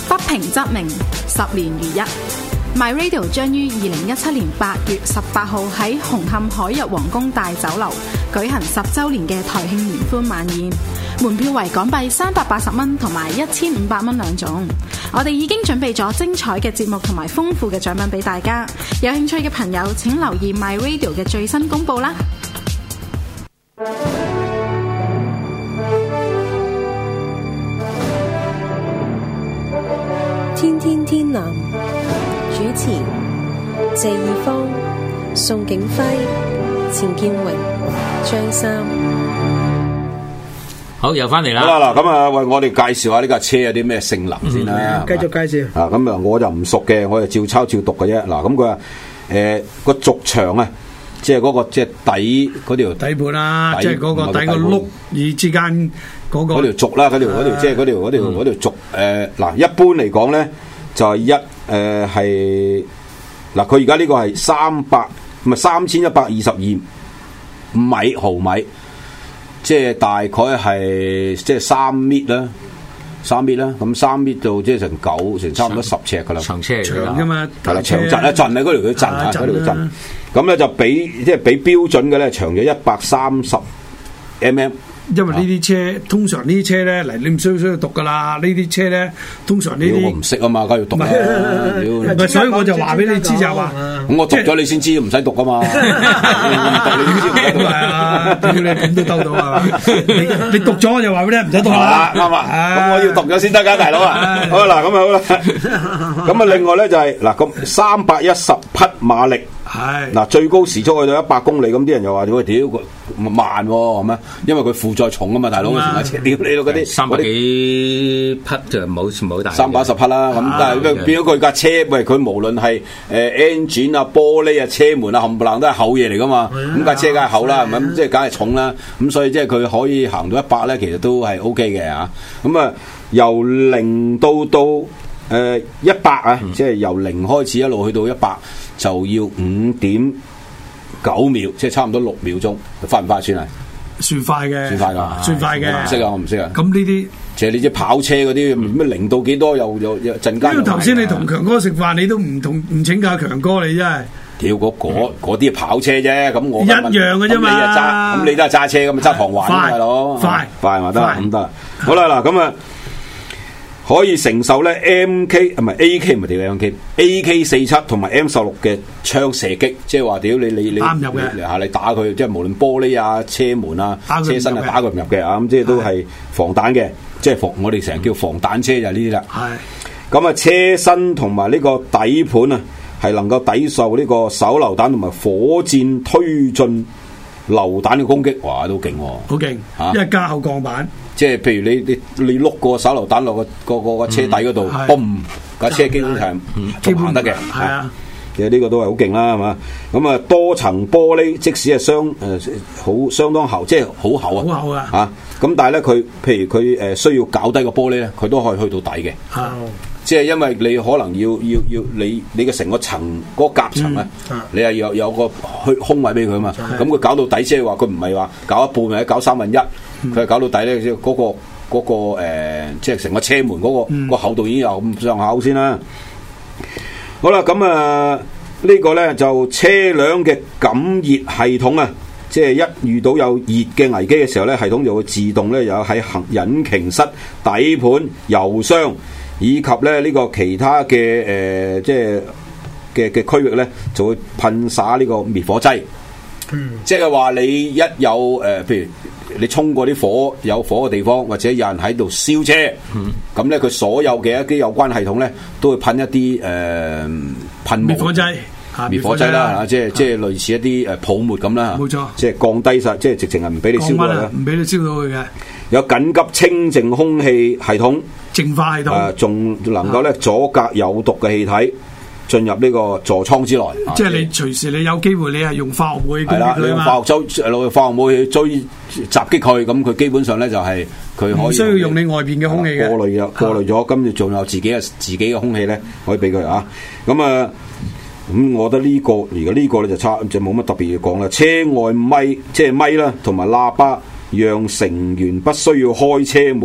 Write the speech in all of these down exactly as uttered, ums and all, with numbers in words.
不平則鳴，十年如一。My Radio 將於二零一七年八月十八號喺紅磡海逸皇宮大酒樓舉行十週年嘅台慶聯歡晚宴，門票為港幣三百八十蚊同埋一千五百蚊兩種。我哋已經準備咗精彩嘅節目同埋豐富嘅獎品俾大家，有興趣嘅朋友請留意 My Radio 嘅最新公佈啦。 天天天藍主持謝義方、宋景輝、錢建榮、張三。 好，又翻嚟啦。 好啦，嗱咁啊，為我哋介紹下呢架車有啲咩性能先啦。 繼續介紹。 啊，咁啊，我就唔熟嘅，我就照抄照讀嘅啫。嗱，咁佢話誒個軸長啊，即係嗰個即係底嗰條底盤啦，即係嗰個底個轆耳之間嗰個嗰條軸啦，嗰條嗰條即係嗰條嗰條嗰條軸誒嗱，一般嚟講咧就係一誒係嗱，佢而家呢個係三百唔係三千一百二十二米毫米。即係大概係即係三米啦，三米啦，咁三米到即係成九成差唔多十尺噶啦， 長車長噶嘛， 係啦，長陣啊陣啊嗰條佢陣啊嗰條佢陣，咁咧就比即係比標準嘅咧長咗一百三十 mm。 因為呢啲車通常呢啲車咧嚟，你唔需要需要讀噶啦。呢啲車咧通常呢啲我唔識啊嘛，梗係要讀啦。 唔係，所以我就話俾你知就話， 咁我讀咗你先知，唔使讀噶嘛。 係啊，屌你咁都兜到啊！你你讀咗我就話俾你唔使讀啦。 啱啊，咁我要讀咗先得噶，大佬啊。好啦，咁啊好啦。咁啊，另外咧就係嗱，咁三百一十匹馬力。係嗱，最高時速去到一百公里，咁啲人又話：喂，屌慢喎，係咪？因為佢負載重啊嘛，大佬嘅車，屌你咯嗰啲三百幾匹就冇冇大。 三百一十匹啦，咁但係變咗佢架車，喂，佢無論係誒 engine 啊、玻璃啊、車門啊，冚唪唥都係厚嘢嚟噶嘛。咁架車梗係厚啦，係咪？咁即係梗係重啦。咁所以即係佢可以行到一百咧，其實都係 O K 嘅嚇。咁啊，由零到到誒一百啊，即係由零開始一路去到一百。就要五點九秒，即係差唔多六秒鐘，快唔快算係？ 算快嘅， 算快㗎， 算快嘅。 我唔識啊，我唔識啊。 咁呢啲， 其實你啲跑車嗰啲咩零到幾多又又又陣間。 因為頭先你同強哥食飯，你都唔同唔請教強哥，你真係。 屌嗰嗰嗰啲跑車啫，咁我一樣嘅啫嘛。 咁你又揸，咁你都係揸車咁啊，揸糖環啊，大佬。 快快咪得，咁得。好啦，嗱咁啊。可以承受咧 M K 唔係 A K 唔係屌 M K，A K 四七同埋 M 十六嘅槍射擊，即係話屌你你你啱入嘅， 嚇你打佢，即係無論玻璃啊、車門啊、車身啊打佢唔入嘅啊，咁即係都係防彈嘅，即係防我哋成日叫防彈車就係呢啲啦。係咁啊，車身同埋呢個底盤啊，係能夠抵受呢個手榴彈同埋火箭推進榴彈嘅攻擊，哇，都勁喎！ 好勁嚇，因為加厚鋼板。 即係譬如你你你碌個手榴彈落個個個個車底嗰度，嘣架車基本上仲行得嘅， 係啊， 其實呢個都係好勁啦，係嘛？咁啊多層玻璃，即使係相誒好相當厚，即係好厚啊， 好厚啊嚇！咁但係咧，佢譬如佢誒需要搞低個玻璃咧，佢都可以去到底嘅。即係因為你可能要要要你你嘅成個層嗰個夾層啊，你係有有個虛空位俾佢啊嘛。咁佢搞到底，即係話佢唔係話搞一半或者搞三分一。佢係搞到底咧，即係嗰個嗰、嗰個誒、呃，即係成個車門嗰、嗰個、嗯、個厚度已經有咁上下先啦。好啦，咁啊呢個咧就車輛嘅感熱系統啊，即係一遇到有熱嘅危機嘅時候咧，系統就會自動咧有喺引擎室、底盤、油箱以及咧呢、呢個其他嘅誒、呃，即係嘅嘅區域咧，就會噴灑呢個滅火劑。嗯，即係話你一有誒、呃，譬如。你衝過啲火有火嘅地方，或者有人喺度燒車，咁咧佢所有嘅一啲有關系統咧，都會噴一啲誒、呃、噴滅火劑、 滅火劑啦，即係即係類似一啲誒泡沫咁啦， 冇錯， 即係降低晒，即係直情係唔俾你燒到啦， 唔俾你燒到佢嘅。有緊急清淨空氣系統， 淨化系統， 誒仲、呃、能夠咧阻隔有毒嘅氣體進入呢個座艙之內， 即係你隨時你有機會，你係用化學武器攻擊佢啊嘛。係啦，你用化學周攞化學武器追襲擊佢，咁佢基本上咧就係佢可以唔需要用你外邊嘅空氣嘅過濾啊，過濾咗，跟住仲有自己嘅自己嘅空氣咧，可以俾佢啊。咁啊，咁我覺得呢個而家呢個咧就差就冇乜特別要講啦。車外咪即係咪啦，同埋喇叭，讓成員不需要開車門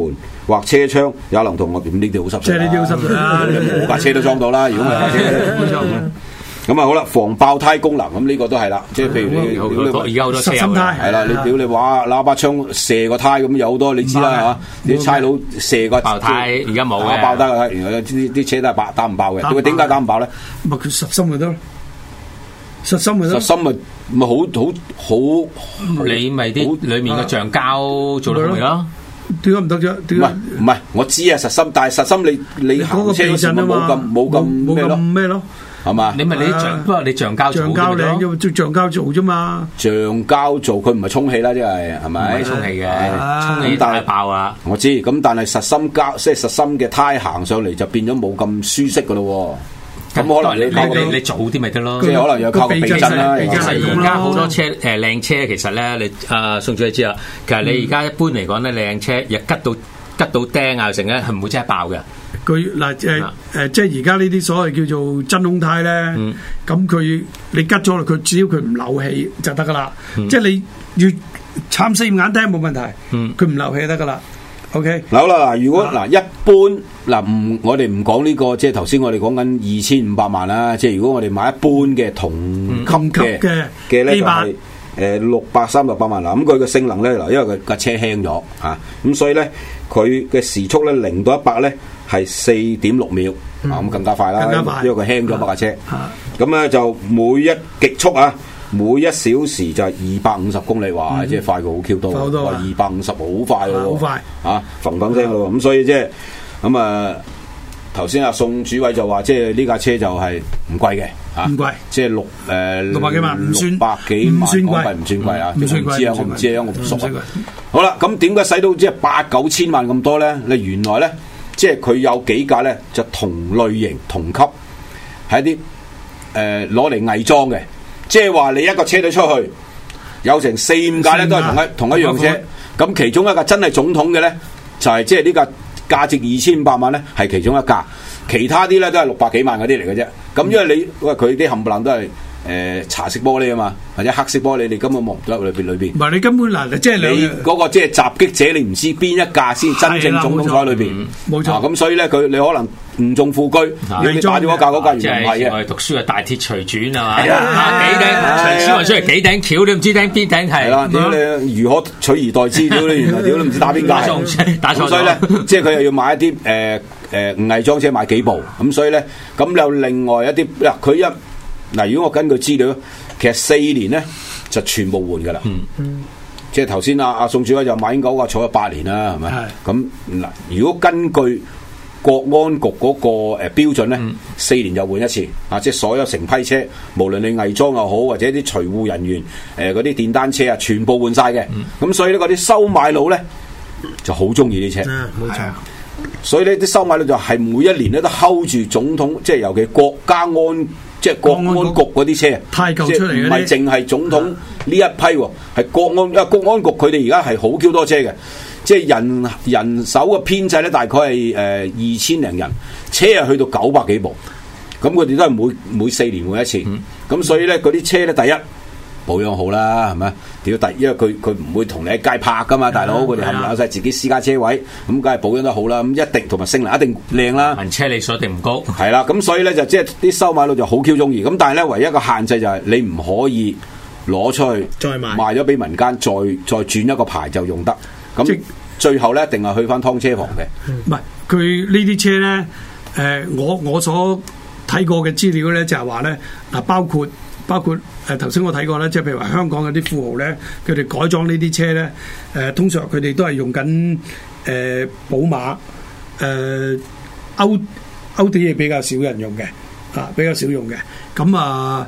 或車窗也能同外邊呢啲好濕碎。 即係呢啲好濕碎啦， 冇架車都裝到啦。如果唔係架車， 冇錯。 咁啊好啦，防爆胎功能咁呢個都係啦，即係譬如你而家好多車實心胎係啦，你屌你話喇叭槍射個胎咁有好多你知啦嚇，啲差佬射個爆胎而家冇嘅， 爆胎個胎，原來啲啲車都係爆打唔爆嘅，佢點解打唔爆咧？ 咪佢實心咪得咯，實心咪得， 實心咪咪好好好， 你咪啲裡面嘅橡膠做到嚟咯。 點解唔得啫？ 唔係唔係，我知啊，實心，但係實心你你行車嗰時冇咁冇咁咩咯？ 咩咯？ 係嘛？ 你咪你橡，不過你橡膠橡膠靚，因為做橡膠做啫嘛。 橡膠做佢唔係充氣啦，即係係咪？ 唔係充氣嘅，充氣但係爆啦。 我知，咁但係實心膠即係實心嘅胎行上嚟就變咗冇咁舒適噶咯。咁可能你你你你早啲咪得咯， 即係可能有靠個避震啦。 其實而家好多車誒靚車，其實咧你啊宋主你知啦，其實你而家一般嚟講咧靚車，若吉到吉到釘啊成咧，係唔會真係爆嘅。 佢嗱誒誒，即係而家呢啲所謂叫做真空胎咧，咁佢、嗯、你吉咗落佢，只要佢唔漏氣就得噶啦。嗯、即係你越參四眼釘冇問題，佢唔、嗯、漏氣就得噶啦。OK， 嗱好啦，嗱如果嗱、啊、一般嗱唔我哋唔講呢個，即係頭先我哋講緊二千五百萬啦。即係如果我哋買一般嘅同級嘅嘅咧就係誒六百三十八萬啦。咁佢嘅性能咧嗱，因為佢架車輕咗啊，咁所以咧佢嘅時速咧零到一百咧。係四點六秒，嗯、啊咁更加快啦，因為佢輕咗把架車。咁咧、啊、就每一極速啊，每一小時就係二百五十公里，哇！嗯、即係快過好 Q 多，哇！二百五十好快喎， 好快啊，嘭嘭聲咯。咁所以即係咁啊，頭先阿宋主委就話，即係呢架車就係唔貴嘅，啊，唔貴，即係六誒六百幾萬，六百幾萬港幣唔算貴啊，唔算知啊，我唔知啊，我唔熟啊。好啦，咁點解使到即係八九千萬咁多咧？你原來咧？即係佢有幾架咧，就同類型同級，係一啲誒攞嚟偽裝嘅。即係話你一個車隊出去，有成四五架咧都係同一同一樣車。咁其中一架真係總統嘅咧，就係即係呢架價值二千五百萬咧，係其中一架。其他啲咧都係六百幾萬嗰啲嚟嘅啫。咁因為你喂佢啲冚唪唥都係。誒、呃、茶色玻璃啊嘛，或者黑色玻璃，你根本望唔到裏邊裏邊。唔係你根本嗱，即係你嗰個即係襲擊者，你唔知邊一架先真正總統坐喺裏邊。冇錯。咁、啊、所以咧，佢你可能誤中副車，你打咗嗰架嗰架原來唔係嘅。我哋讀書嘅大鐵隨傳啊嘛，幾頂陳思雲出嚟幾頂橋，你唔知頂邊頂係。係啦，屌你如何取而代之？屌你原來屌你唔知打邊架。打錯，打錯。所以咧，即係佢又要買一啲誒誒偽裝車買幾部，咁所以咧，咁有另外一啲嗱，佢一。嗱，如果我根據資料，其實四年咧就全部換噶啦。嗯嗯，即係頭先阿阿宋主委就馬英九話坐咗八年啦，係咪？係。咁嗱，如果根據國安局嗰個誒標準咧，嗯、四年就換一次啊！即係所有成批車，無論你偽裝又好，或者啲隨護人員誒嗰啲電單車啊，全部換晒嘅。咁、嗯、所以咧，嗰啲收買佬咧就好中意啲車。嗯，冇錯。所以呢啲收買佬就係每一年咧都 hold 住總統，即係尤其國家安。即係國安局嗰啲車，太舊出嚟嘅，唔係淨係總統呢一批喎，係國安，因為國安局佢哋而家係好 Q 多車嘅，即係人人手嘅編制咧，大概係誒二千零人，車係去到九百幾部，咁佢哋都係每每四年換一次，咁、嗯、所以咧嗰啲車咧，第一保養好啦，係咪？屌第，因為佢佢唔會同你喺街泊噶嘛，大佬佢哋冚唪唥有晒自己私家車位，咁梗係保養得好啦，咁一定同埋性能一定靚啦。行車里數一定唔高。係啦，咁所以咧就即係啲收買佬就好 Q 中意，咁但係咧唯一一個限制就係你唔可以攞出去再賣，賣咗俾民間，再再轉一個牌就用得。咁即最後咧一定係去翻劏車房嘅。唔係佢呢啲車咧，誒、呃、我我所睇過嘅資料咧就係話咧嗱，包括。包括誒頭先我睇過咧，即係譬如話香港嗰啲富豪咧，佢哋改裝呢啲車咧，誒、呃、通常佢哋都係用緊誒、呃、寶馬、誒歐歐迪係比較少人用嘅，啊比較少用嘅。咁啊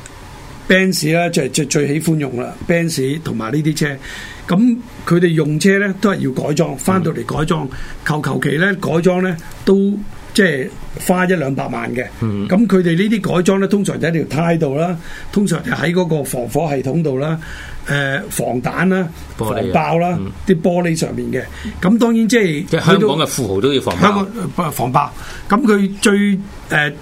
Benz 咧就係最最喜歡用啦 Benz 同埋呢啲車。咁佢哋用車咧都係要改裝，翻到嚟改裝，求求其咧改裝咧都。即係花一兩百萬嘅，咁佢哋呢啲改裝咧，通常就喺條胎度啦，通常就喺嗰個防火系統度啦，誒、呃、防彈啦、防爆啦，啲、嗯、玻璃上面嘅。咁當然即係即係香港嘅富豪都要防爆，香港防爆。咁佢最誒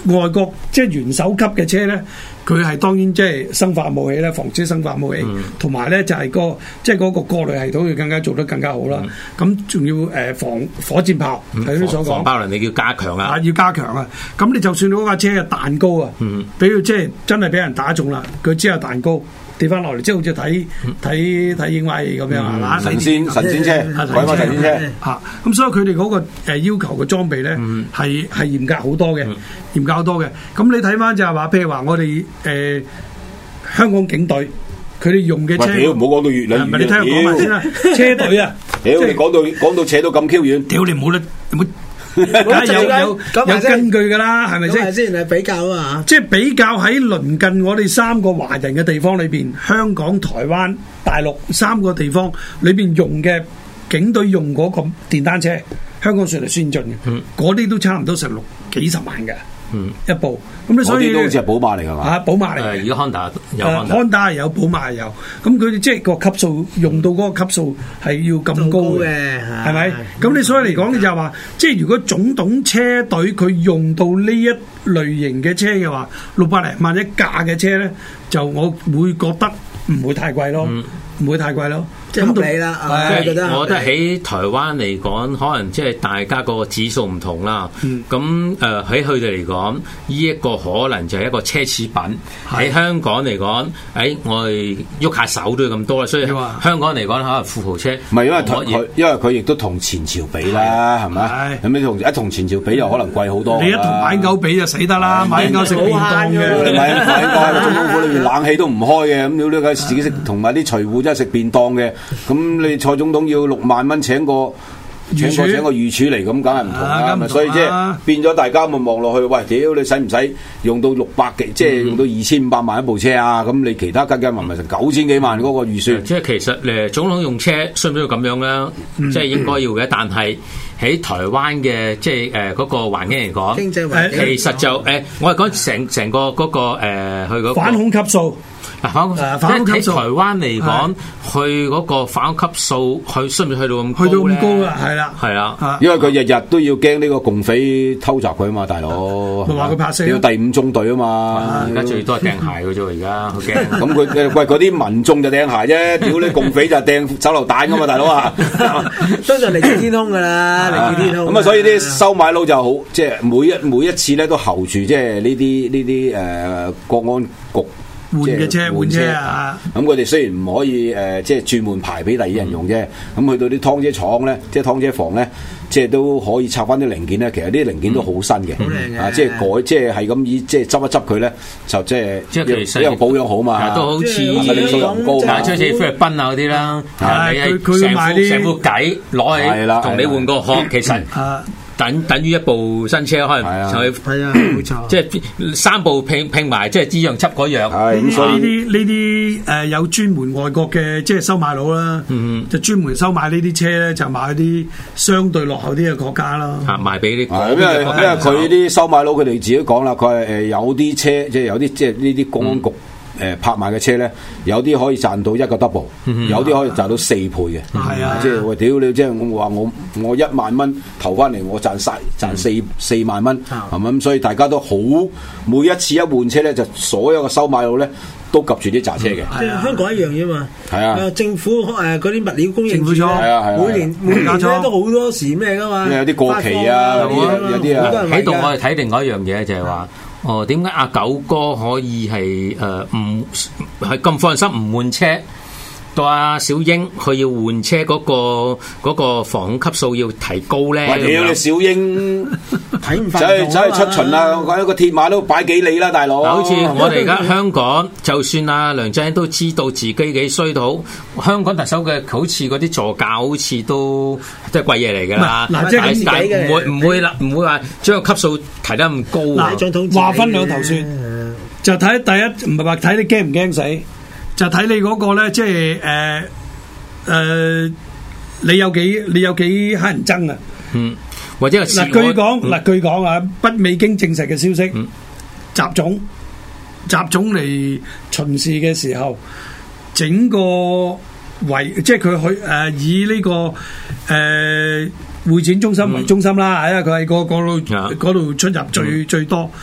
外國即係元首級嘅車咧，佢係當然即係生化武器咧，防止生化武器，同埋咧就係、是、個即係嗰個過濾系統要更加做得更加好啦。咁仲、嗯、要誒、呃、防火箭炮，係啲、嗯、所講。防爆能力要加強啊！要加強啊！咁你就算嗰架車嘅彈高啊，比如即係真係俾人打中啦，佢只有彈高。跌翻落嚟，即係好似睇睇睇影畫戲咁樣係嘛？ 神仙神仙車，鬼馬神仙車嚇。咁所以佢哋嗰個誒要求嘅裝備咧，係係嚴格好多嘅，嚴格好多嘅。咁你睇翻就係話，譬如話我哋誒香港警隊，佢哋用嘅車， 屌唔好講到越嚟越遠。 你聽我講埋先啦，車隊啊， 屌你講到講到扯到咁 Q 遠， 屌你冇得冇。有有有根據噶啦，係咪先？ 先係比較啊， 即係比較喺鄰近我哋三個華人嘅地方裏邊，香港、台灣、大陸三個地方裏邊用嘅警隊用嗰個電單車，香港算係先進嘅，嗰啲、嗯、都差唔多成六幾十萬嘅。嗯，一部咁你所以嗰啲都好似係寶馬嚟㗎嘛？ 啊，寶馬嚟。 而家 Honda 有 Honda 係有，寶馬係有。咁佢哋即係個級數用到嗰個級數係要咁高嘅，係咪？咁你所以嚟講，你就係話，即係如果總統車隊佢用到呢一類型嘅車嘅話，六百零萬一架嘅車咧，就我會覺得唔會太貴咯，唔會太貴咯。 即係合理啦， 我覺得喺台灣嚟講，可能即係大家個指數唔同啦。咁誒喺佢哋嚟講，呢一個可能就係一個奢侈品。喺香港嚟講，誒我哋喐下手都要咁多啦，所以香港嚟講可能富豪車。 唔係因為佢，因為佢亦都同前朝比啦，係咪？咁你同一同前朝比又可能貴好多。 你一同馬英九比就死得啦，馬英九食便當嘅， 馬英九喺總統府裏面冷氣都唔開嘅，咁你都自己食，同埋啲隨扈真係食便當嘅。咁你蔡總統要六萬蚊請個請個請個御廚嚟，咁梗係唔同啦。咁所以即係變咗大家咪望落去，喂，屌你使唔使用到六百幾，即係用到二千五百萬一部車啊？咁你其他加加埋埋成九千幾萬嗰個預算。 即係其實誒總統用車需唔需要咁樣咧？即係應該要嘅，但係喺台灣嘅即係誒嗰個環境嚟講， 經濟環境其實就誒，我係講成成個嗰個誒去嗰個反恐級數。 嗱，反恐級數喺台灣嚟講，去嗰個反恐級數，去需唔需要去到咁高咧？ 去到咁高啦，係啦， 係啦， 因為佢日日都要驚呢個共匪偷襲佢啊嘛，大佬。 佢話佢拍死。 要第五中隊啊嘛， 而家最多係掟鞋嘅啫，而家好驚。 咁佢喂嗰啲民眾就掟鞋啫，屌你共匪就掟手榴彈噶嘛，大佬啊！ 相信嚟自天空噶啦，嚟自天空。 咁啊，所以啲收買佬就好，即係每一每一次咧都候住，即係呢啲呢啲誒國安局。 換嘅車，換車啊！ 咁佢哋雖然唔可以誒、呃，即係轉換牌俾第二人用啫。咁、嗯、去到啲湯車廠咧，即係湯車房咧，即係都可以拆翻啲零件咧。其實啲零件都好新嘅， 好靚嘅。 啊，即係改，即係係咁以，即係執一執佢咧，就即係即係其實因為保養好嘛， 都好似實力數又唔高， 買出似菲律賓啊嗰啲啦。 佢佢買啲成副計攞去同你換個殼，其實。等等於一部新車，可能就係啊，冇錯， 即係三部拼拼埋，即係呢樣執嗰樣。 咁所以呢啲呢啲誒有專門外國嘅即係收買佬啦，嗯、就專門收買呢啲車咧，就買啲相對落後啲嘅國家咯。 嚇，賣俾啲因為因為佢啲收買佬佢哋自己講啦，佢係誒有啲車，即係有啲即係呢啲公安局。誒拍賣嘅車咧，有啲可以賺到一個 double，、嗯、有啲可以賺到四倍嘅。係啊，即係喂屌你，即係我話我我一萬蚊投翻嚟，我賺晒賺四、嗯、四萬蚊，係咪咁？所以大家都好，每一次一換車咧，就所有嘅收買佬咧都及住啲揸車嘅。 即係香港一樣啫嘛。係啊，政府誒嗰啲物料供應處啊， 係啊，每年每年咧都好多時咩噶嘛。 有啲過期啊，有啲啊。 喺度我哋睇另外一樣嘢就係話。哦，點解阿九哥可以係誒唔係咁放心唔換車？到阿小英佢要換車嗰、嗰個嗰個防控級數要提高咧？ 喂，屌你小英睇唔翻，走去走去出巡啊！一個鐵馬都擺幾里啦，大佬。 好似我哋而家香港，就算阿梁振英都知道自己幾衰到，香港特首嘅好似嗰啲座駕好似都即係貴嘢嚟㗎啦。嗱，即係但係唔會唔會啦，唔會話將個級數提得咁高。 嗱，話分兩頭算，就睇第一唔係話睇你驚唔驚死。就睇你嗰個咧，即係誒誒，你有幾你有幾乞人憎啊？ 嗯，或者係嗱，據講嗱，據講啊，北未經證實嘅消息，習、嗯、總習總嚟巡視嘅時候，整個圍即係佢去誒以呢、這個誒、呃、會展中心為中心啦，因為佢喺嗰嗰度嗰度出入最、嗯、最多。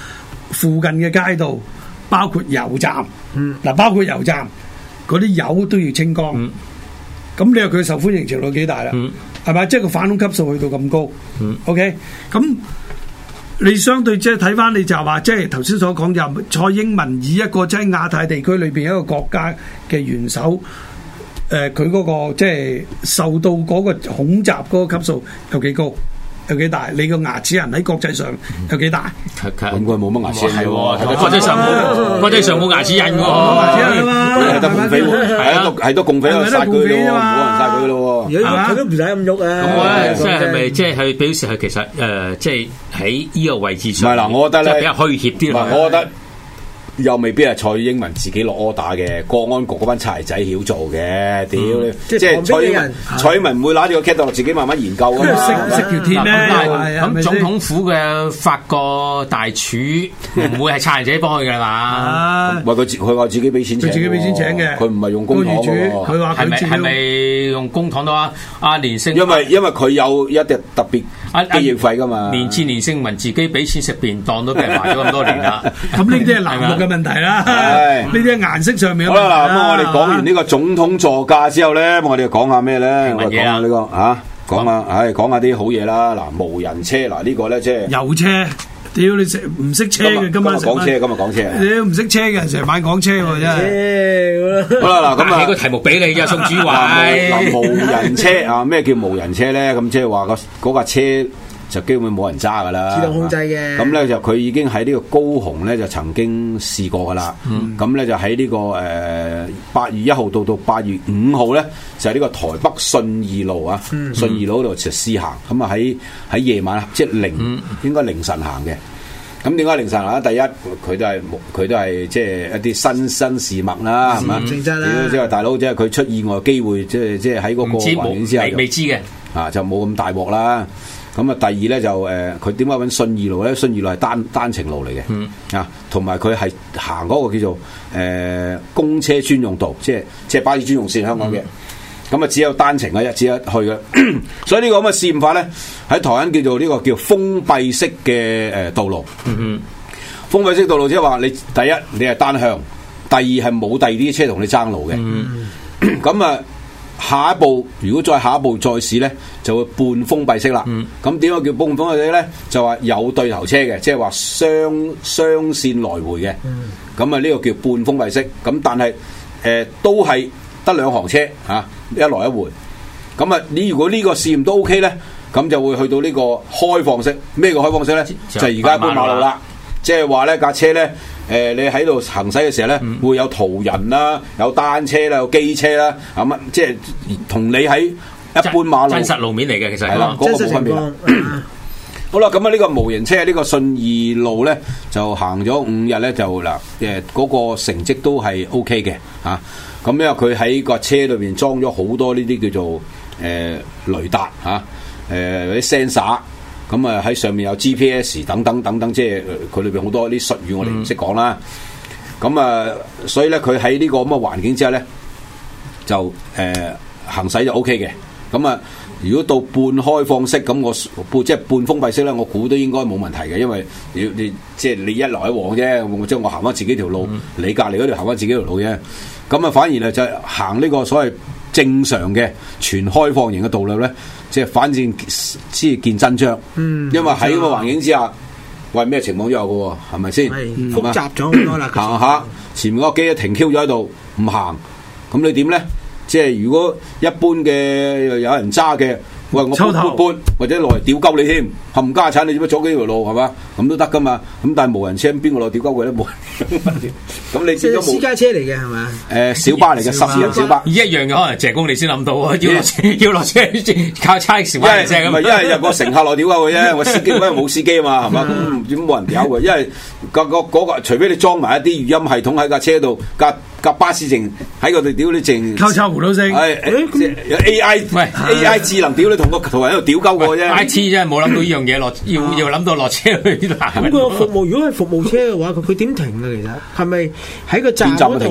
附近嘅街道，包括油站，嗱、嗯，包括油站嗰啲油都要清光。咁、嗯、你話佢受歡迎程度幾大啦？係咪、嗯？即係個反恐級數去到咁高。嗯、OK，咁你相對即係睇翻，你就話即係頭先所講就蔡英文以一個即係亞太地區裏邊一個國家嘅元首。誒佢嗰個即係受到嗰個恐襲嗰個級數有幾高，有幾大？你個牙齒人喺國際上有幾大？ 咁佢冇乜牙齒人喎， 國際上冇，國際上冇牙齒人喎， 牙齒人啊嘛， 係得共匪喎，係啊，係得共匪去殺佢咯，冇人殺佢咯喎， 佢都唔使咁喐啊！ 咁我即係係咪即係佢表示係其實誒，即係喺呢個位置上， 唔係嗱，我覺得咧比較虛協啲咯， 我覺得。又未必係蔡英文自己落 order 嘅，國安局嗰班柴仔曉做嘅，屌、嗯！即係蔡英文，蔡英文唔會攞住個 catalog 自己慢慢研究㗎嘛。 識識條鐵咩？ 咁總統府嘅法國大廚唔會係差人自己幫佢㗎嘛？ 喂，佢佢話自己俾錢請， 佢自己俾錢請嘅， 佢唔係用公帑喎。 佢話係咪係咪用公帑多啊？阿連勝， 因為因為佢有一隻特別機要費㗎嘛。 連戰連勝文自己俾錢食便當都俾人賣咗咁多年啦。 咁呢啲係藍綠嘅問題啦。呢啲係顏色上面。 好啦，嗱咁我哋講完呢個總統座駕之後咧，我哋講下咩咧？我哋講下呢個嚇，講下，唉，講下啲好嘢啦。嗱，無人車，嗱呢個咧即係油車。屌你識唔識車嘅？今晚講車，今日講車。 你都唔識車嘅，成晚講車喎真係。 好啦，嗱咁啊， 起個題目俾你嘅宋主委。 嗱，無人車啊，咩叫無人車咧？咁即係話個嗰架車。就基本冇人揸噶啦， 自動控制嘅。 咁咧就佢已經喺呢個高雄咧就曾經試過噶啦。咁咧、嗯、就喺呢、這個誒八、呃、月一號到到八月五號咧，就係、是、呢個台北信義路啊，嗯、信義路嗰度就試行。咁啊喺喺夜晚即係凌、嗯、應該凌晨行嘅。咁點解凌晨行咧？第一佢都係佢都係即係一啲新新事物啦，係嘛？ 性質啦， 即係大佬即係佢出意外機會，即係即係喺嗰個環境之下， 未知嘅啊，就冇咁大鑊啦。咁啊，第二咧就誒，佢點解揾信義路咧？信義路係單單程路嚟嘅，嗯、啊，同埋佢係行嗰個叫做誒、呃、公車專用道，即係即係巴士專用線香港嘅。咁啊、嗯，只有單程嘅一只一去嘅，所以呢個咁嘅試驗法咧，喺台灣叫做呢個叫封閉式嘅誒道路。嗯嗯，封閉式道路即係話你第一你係單向，第二係冇第二啲車同你爭路嘅。咁啊、嗯。下一步，如果再下一步再試咧，就會半封閉式啦。咁點解叫半封閉式咧？就話有對頭車嘅，即係話雙雙線來回嘅。咁啊，呢個叫半封閉式。咁但係誒、呃、都係得兩行車嚇、啊，一來一回。咁啊，你如果呢個試驗都 OK咧，咁就會去到呢個開放式。咩叫開放式咧？就係而家一般馬路啦。即係話咧架車咧。誒、呃，你喺度行駛嘅時候咧，嗯、會有途人啦，有單車啦，有機車啦，咁、嗯、啊，即係同你喺一般馬路真實路面嚟嘅，其實係啦，嗰、那個冇分別啦。好啦，咁啊，呢個無人車呢、這個信義路咧，就行咗五日咧，就嗱誒嗰個成績都係 O K 嘅嚇。咁、啊、因為佢喺個車裏邊裝咗好多呢啲叫做誒、呃、雷達嚇，誒嗰啲 sensor。咁啊喺上面有 G P S 等等等等，即係佢裏邊好多啲術語我哋唔識講啦。咁啊、嗯，所以咧佢喺呢個咁嘅環境之下咧，就誒、呃、行駛就 O K 嘅。咁啊，如果到半開放式，咁我半即係半封閉式咧，我估都應該冇問題嘅，因為你你即係你一來一往啫，即係我行翻自己條路，嗯、你隔離嗰條行翻自己條路啫。咁啊，反而咧就行呢個所謂正常嘅全開放型嘅道路咧。即係反正先見真章，嗯、因為喺個環境之下，喂咩情況都有嘅喎，係咪先？ 係複雜咗好多啦。 行下前面嗰個機一停 Q 咗喺度唔行，咁你點咧？即係如果一般嘅有人揸嘅，喂我撥撥撥，或者落嚟屌鳩你添，冚家產你做乜阻幾條路係嘛？咁都得噶嘛？咁但係無人車邊個落屌鳩佢都冇。咁你即係私家車嚟嘅係嘛？ 誒小巴嚟嘅，十人小巴一樣嘅，可能謝公你先諗到啊！要落車要落車靠差小巴啫咁。 唔係因為有個乘客落屌鳩佢啫，我司機因為冇司機啊嘛係嘛？咁點冇人屌嘅？因為個個嗰個除非你裝埋一啲語音系統喺架車度，架架巴士淨喺個度屌你淨靠抄胡都聲。 係有 A I 喂 A I 智能屌你同個途人喺度屌鳩我啫。 I T 真係冇諗到呢樣嘢落，要要諗到落車去行。 咁佢服務如果係服務車嘅話，佢佢點停啊？其實係咪喺個站嗰度？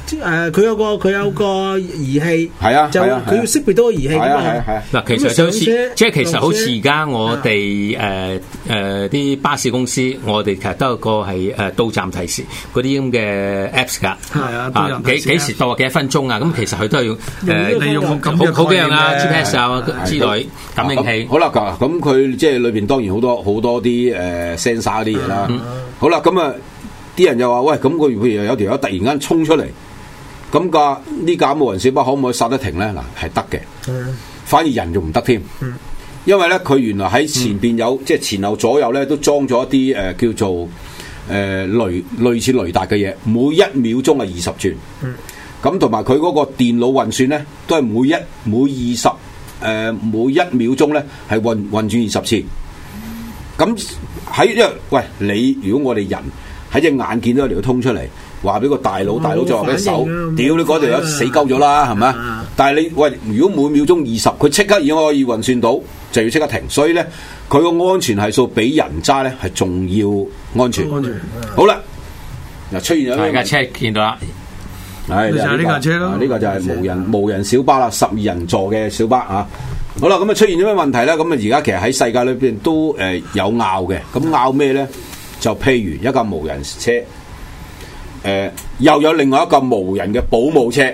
誒佢有個佢有個儀器， 係啊， 就佢要識別到個儀器㗎嘛。 嗱，其實就好似即係其實好似而家我哋誒誒啲巴士公司，我哋其實都有個係誒到站提示嗰啲咁嘅 Apps 㗎。 係啊， 啊幾幾時到啊？幾多分鐘啊？咁其實佢都係用誒利用咁好好幾樣啊 G P S 啊之類感應器。 好啦，咁佢即係裏邊當然好多好多啲誒 sensor 啲嘢啦。好啦，咁啊啲人就話喂，咁佢譬如有條友突然間衝出嚟。咁架呢架無人小巴可唔可以剎得停咧？嗱，係得嘅，嗯、反而人就唔得添，嗯、因為咧佢原來喺前邊有、嗯、即係前後左右咧都裝咗一啲誒、呃、叫做誒、呃、雷類似雷達嘅嘢，每一秒鐘係二十轉，咁同埋佢嗰個電腦運算咧都係每一每二十誒每一秒鐘咧係運運轉二十次，咁喺因為喂你如果我哋人喺隻眼見到有條通出嚟。話俾個大佬，大佬就話俾手，屌你嗰條友死鳩咗啦，係咪？但係你喂，如果每秒鐘二十，佢即刻已經可以運算到，就要即刻停。所以咧，佢個安全係數比人揸咧係仲要安全。安全好啦，嗱出現咗大架車見到啦， 係就係呢架車咯。呢個就係無人無人小巴啦，十二人座嘅小巴啊。好啦，咁啊出現咗咩問題咧？咁啊而家其實喺世界裏邊都誒有拗嘅。咁拗咩咧？就譬如一架無人車。誒、呃，又有另外一個無人嘅保姆車，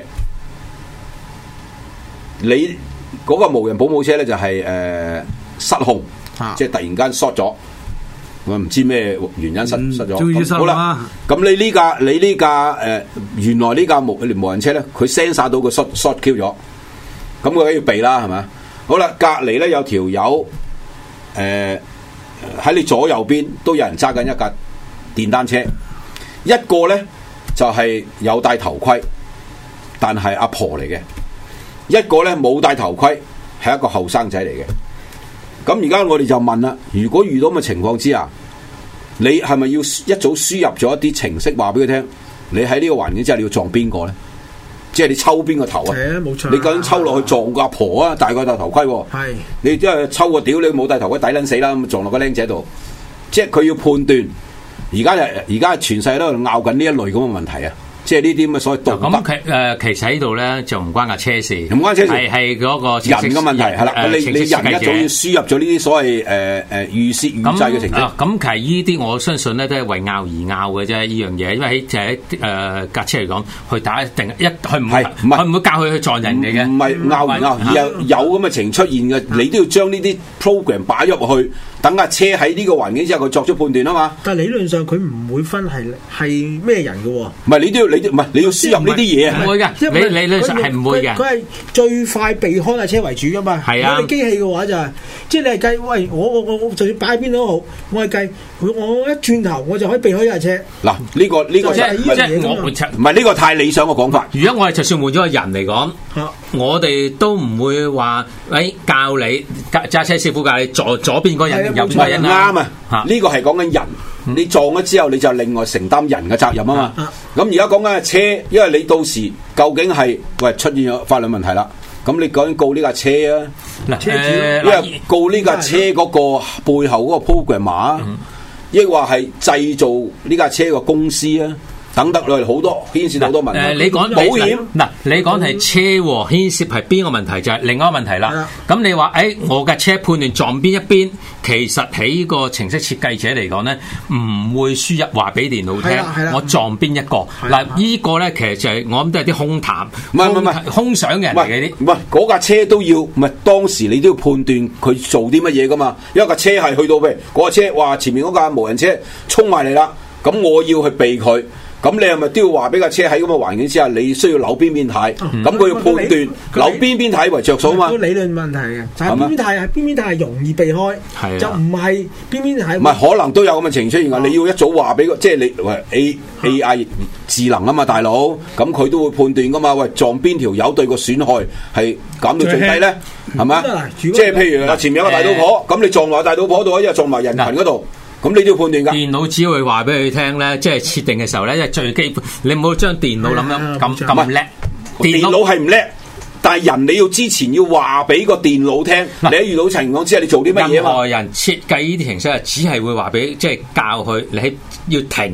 你嗰、那個無人保姆車咧就係、是、誒、呃、失控，啊、即係突然間 short 咗，我唔知咩原因失、嗯、失咗。好啦，咁你呢架你呢架誒，原來呢架無無人車咧，佢 sense 到個 short short kill 咗，咁佢要避啦，係咪？好啦，隔籬咧有條友，誒、呃、喺你左右邊都有人揸緊一架電單車。一個咧就係、是、有戴頭盔，但係阿婆嚟嘅；一個咧冇戴頭盔，係一個後生仔嚟嘅。咁而家我哋就問啦：如果遇到咁嘅情況之下，你係咪要一早輸入咗一啲程式話俾佢聽？你喺呢個環境之下你要撞邊個咧？即係你抽邊個頭啊？ 係啊，冇錯。 你究竟抽落去撞個阿婆啊？戴個戴頭盔喎、啊？係。你即係抽個屌你冇戴頭盔抵撚死啦！咁撞落個僆仔度，即係佢要判斷。而家而家全世界都喺度拗緊呢一類咁嘅問題啊！即係呢啲咁嘅所謂道德。咁其誒其實喺度咧就唔關架車事，唔關車事，係係嗰個人嘅問題係啦。咁你你人一早要輸入咗呢啲所謂誒誒預設預製嘅程式。 咁其實呢啲我相信咧都係為拗而拗嘅啫，呢樣嘢。因為喺就喺誒架車嚟講，佢打一定一佢唔係唔係佢唔會教佢去撞人嚟嘅。唔係拗而拗，而有有咁嘅情出現嘅，你都要將呢啲 program 擺入去。等架車喺呢個環境之下，佢作出判斷啊嘛。 但係理論上佢唔會分係係咩人嘅喎。 唔係你都要你唔係你要輸入呢啲嘢啊。 唔會嘅，你理論上係唔會嘅。 佢係最快避開架車為主噶嘛。係啊。如果你機器嘅話就係、是，即係你係計，喂，我我我我就算擺喺邊都好，我係計，我一轉頭我就可以避開架車。 嗱，呢、這個呢、這個即係即係我唔係呢個太理想嘅講法。 如果我係就算換咗個人嚟講，啊、我哋都唔會話誒、哎、教你揸車師傅教你左左邊嗰人。 有錯人啱啊！呢個係講緊人，嗯、你撞咗之後，你就另外承擔人嘅責任啊嘛。咁而家講緊係車，因為你到時究竟係喂出現咗法律問題啦，咁你究竟告呢架車啊？嗱，車主，因為告呢架車嗰個背後嗰個 programmer 啊，抑或係製造呢架車個公司啊？等得落嚟好多牽涉好多問題。誒、呃，你講保險嗱，你講係車禍牽涉係邊個問題就係、是、另外一個問題啦。咁你話誒、欸，我嘅車判斷撞邊一邊，其實喺個程式設計者嚟講咧，唔會輸入話俾電腦聽，我撞邊一個。嗱，依個咧其實就係、是、我諗都係啲空談，唔係唔係空想嘅人嚟嘅啲。唔係嗰架車都要，唔係當時你都要判斷佢做啲乜嘢噶嘛？因為架車係去到譬如嗰架車，哇前面嗰架無人車衝埋嚟啦，咁我要去避佢。咁你係咪都要話俾架車喺咁嘅環境之下，你需要扭邊邊軚？咁佢、嗯、要判斷扭邊邊軚為着數啊嘛？理論問題嘅，就係邊邊軚係邊邊軚係容易避開，的就唔係邊邊軚。唔係可能都有咁嘅情出現㗎。嗯、你要一早話俾個，即係你喂 A A I 智能啊嘛，大佬，咁佢都會判斷㗎嘛。喂，撞邊條友對個損害係減到最低咧，係咪？即係譬如前面有個大肚婆，咁、呃、你撞埋大肚婆度，一係撞埋人群嗰度。咁你都要判斷噶，電腦只會話俾佢聽咧，即係設定嘅時候咧，即係最基本，你唔好將電腦諗樣咁咁叻。電腦係唔叻，但係人你要之前要話俾個電腦聽，你喺遇到情況之下你做啲乜嘢嘛？任何人設計呢啲程式啊，只係會話俾即係教佢你喺要停，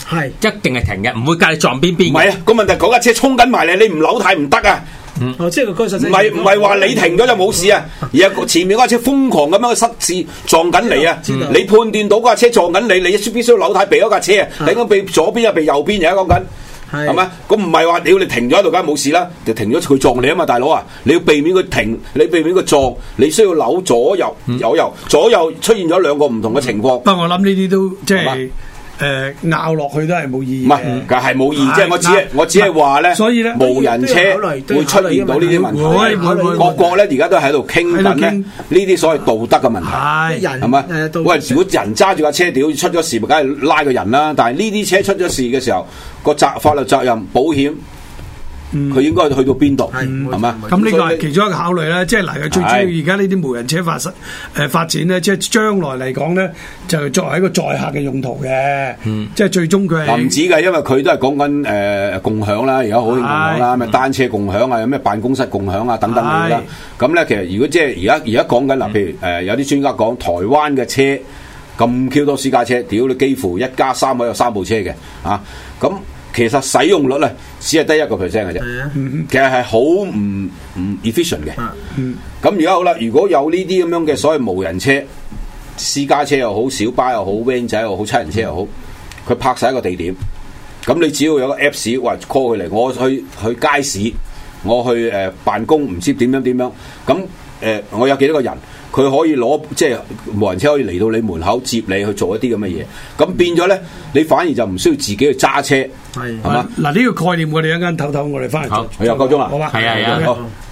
係一定係停嘅，唔會教你撞邊邊。 唔係啊，個問題嗰架車衝緊埋嚟，你唔扭軚唔得啊！ 嗯、哦，即係個實際唔係唔係話你停咗就冇事啊，而係前面嗰架車瘋狂咁樣失事撞緊你啊！你判斷到嗰架車撞緊你，你必須要扭軚避嗰架車啊！你應該避左邊啊，避右邊，而家講緊係咪？咁唔係話屌你停咗喺度，梗係冇事啦，就停咗佢撞你啊嘛，大佬啊！你要避免佢停，你避免佢撞，你需要扭左右右右，左右出現咗兩個唔同嘅情況。 不過我諗呢啲都即係。誒拗落去都係冇意義， 唔係，梗係冇意義。即係我只係我只係話咧， 所以咧無人車會出現到呢啲問題。各國咧而家都喺度傾緊咧呢啲所謂道德嘅問題，係咪？喂，如果人揸住架車屌出咗事，咪梗係拉個人啦。但係呢啲車出咗事嘅時候，個責法律責任、保險。佢應該去到邊度係嘛？ 咁呢個係其中一個考慮啦，即係嗱，最主要而家呢啲無人車發實誒發展咧，即係將來嚟講咧，就作為一個載客嘅用途嘅，嗯、即係最終佢係唔止嘅，因為佢都係講緊誒共享啦，而家好興共享啦，咩單車共享啊，有咩辦公室共享啊等等嘅啦。咁咧其實如果即係而家而家講緊嗱，譬如誒、呃、有啲專家講台灣嘅車咁 Q 多私家車，屌你幾乎一家三口有三部車嘅啊咁。其實使用率咧只係得一個 percent 嘅啫，其實係好唔唔 efficient 嘅。咁而家好啦，如果有呢啲咁樣嘅所謂無人車、私家車又好、小巴又好、van 仔又好、七人車又好，佢泊晒一個地點，咁你只要有個 apps 或 call 佢嚟，我去去街市，我去誒、呃、辦公，唔知點樣點樣，咁誒、呃、我有幾多個人？佢可以攞即係無人車可以嚟到你門口接你去做一啲咁嘅嘢，咁變咗咧，你反而就唔需要自己去揸車，係係嘛？ 嗱呢個概念我哋一陣唞唞，我哋翻嚟做， 係又夠鐘啦， 好嘛？ 係啊係啊。